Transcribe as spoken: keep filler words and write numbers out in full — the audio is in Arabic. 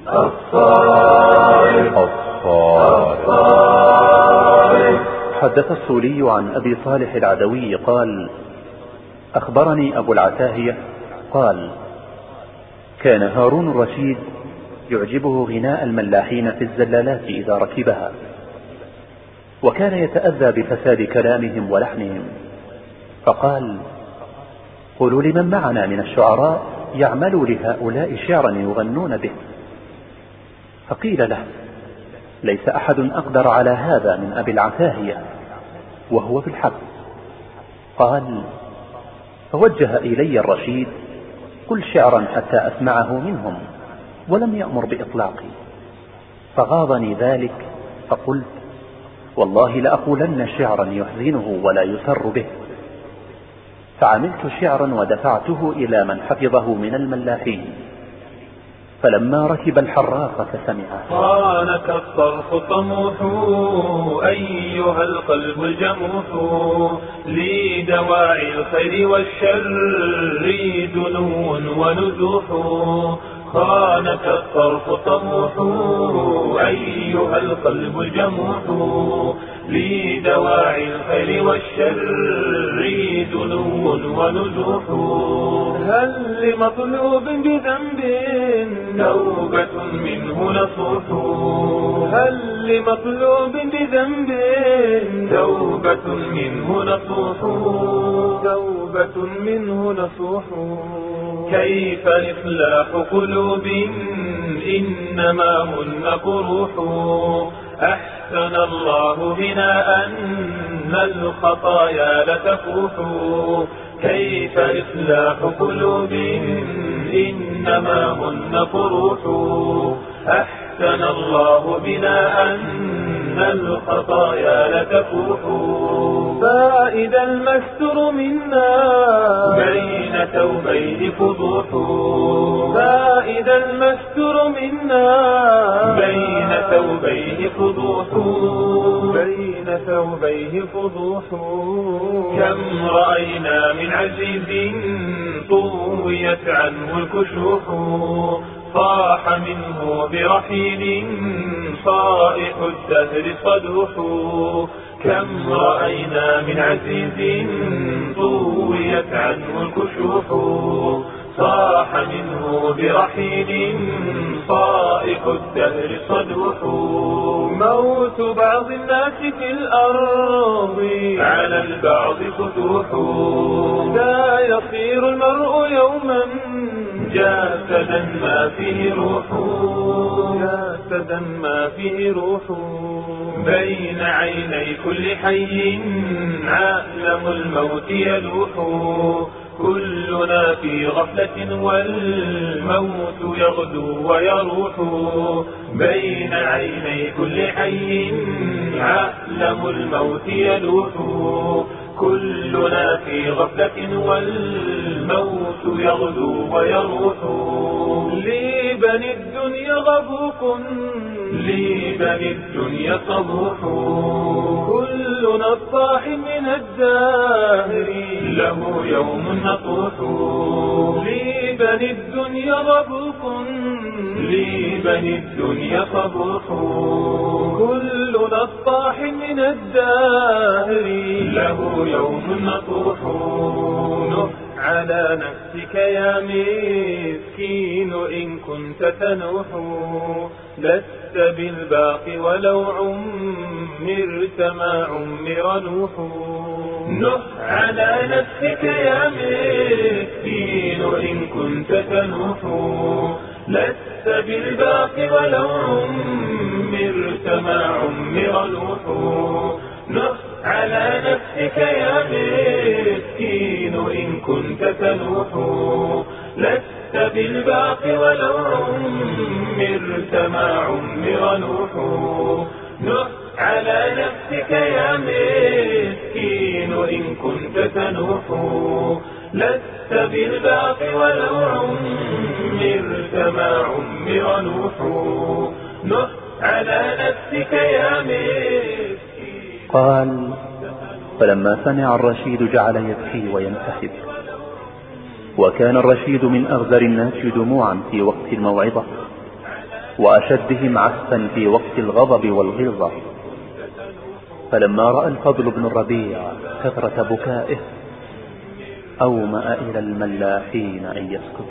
الصارم الصارم. حدث الصولي عن أبي صالح العدوي قال: أخبرني أبو العتاهية قال: كان هارون الرشيد يعجبه غناء الملاحين في الزلالات إذا ركبها، وكان يتأذى بفساد كلامهم ولحنهم، فقال: قولوا لمن معنا من الشعراء يعملوا لهؤلاء شعرا يغنون به. فقيل له: ليس أحد أقدر على هذا من أبي العتاهية، وهو في الحق. قال: فوجه إلي الرشيد: قل شعرا حتى أسمعه منهم، ولم يأمر بإطلاقي، فغاضني ذلك، فقلت: والله لأقولن شعرا يحزنه ولا يسر به. فعملت شعرا ودفعته إلى من حفظه من الملاحين، فلما ركب الحراق فسمعه: خانك الطرف طموح أيها القلب الجموح، لدواعي الخير والشر دنو ونزوح. خانك الطرف طموح أيها القلب الجموح، لدواعي الخير والشر دنو ونزوح. هل لمطلوب بذنب توبة منه نصوح؟ هل لمطلوب بذنب توبة منه نصوح؟ توبة منه نصوح. كيف إصلاح قلوب إنما هن قروح؟ أحسن الله بنا أن الخطايا لتفوح. كيف إصلاح قلوب إنما هن قروح؟ أحسن الله بنا أن الخطايا لتفوح. فإذا المستر منا بين ثوبيه فضوح. فإذا المستر منا بين ثوبيه فضوح. بين ثوبيه فضوح. كم رأينا من عزيز طويت عنه الكشوح، صاح منه برحيل صائح الدهر صدوح. كم رأينا من عزيز طويت عنه الكشوح، صاح منه برحيل صائح الدهر صدوح. موت بعض الناس في الأرض على البعض فتوح. لا يصير المرء يوما جاسدا ما فيه روح. جاسدا ما فيه روح. بين عيني كل حي عالم الموت يلوح. كلنا في غفلة والموت يغدو ويروح. بين عيني كل حي عالم الموت يلوح. كلنا في غفلة والموت يغدو ويروح. لبني الدنيا غبوق لبني الدنيا صبوح. كل نصاح من الدهر له يوم نطوح. لبني الدنيا غبوق لبني الدنيا صبوح. كل نصاح من الدهر له يوم نطوح. نح على نفسك يا مسكين إن كنت تنوح. لست بالباقي ولو عمرت ما عمر نوح. نح على نفسك يا مسكين إن كنت تنوح. لست بالباقي ولو عمرت ما عمر نوح. نح على نفسك يا مسكين إن كنت تنوح. لست بالباقي ولو عمرت ما عمر نوح. نح على نفسك يا مسكين إن كنت تنوح. لست بالباقي ولو عمرت ما عمر نوح. نح على نفسك يا مسكين. قال: فلما سمع الرشيد جعل يبكي وينتحب. وكان الرشيد من أغزر الناس دموعا في وقت الموعظة، وأشدهم عسفا في وقت الغضب والغلظة. فلما رأى الفضل بن الربيع كثرة بكائه أومأ إلى الملاحين أن يسكتوا.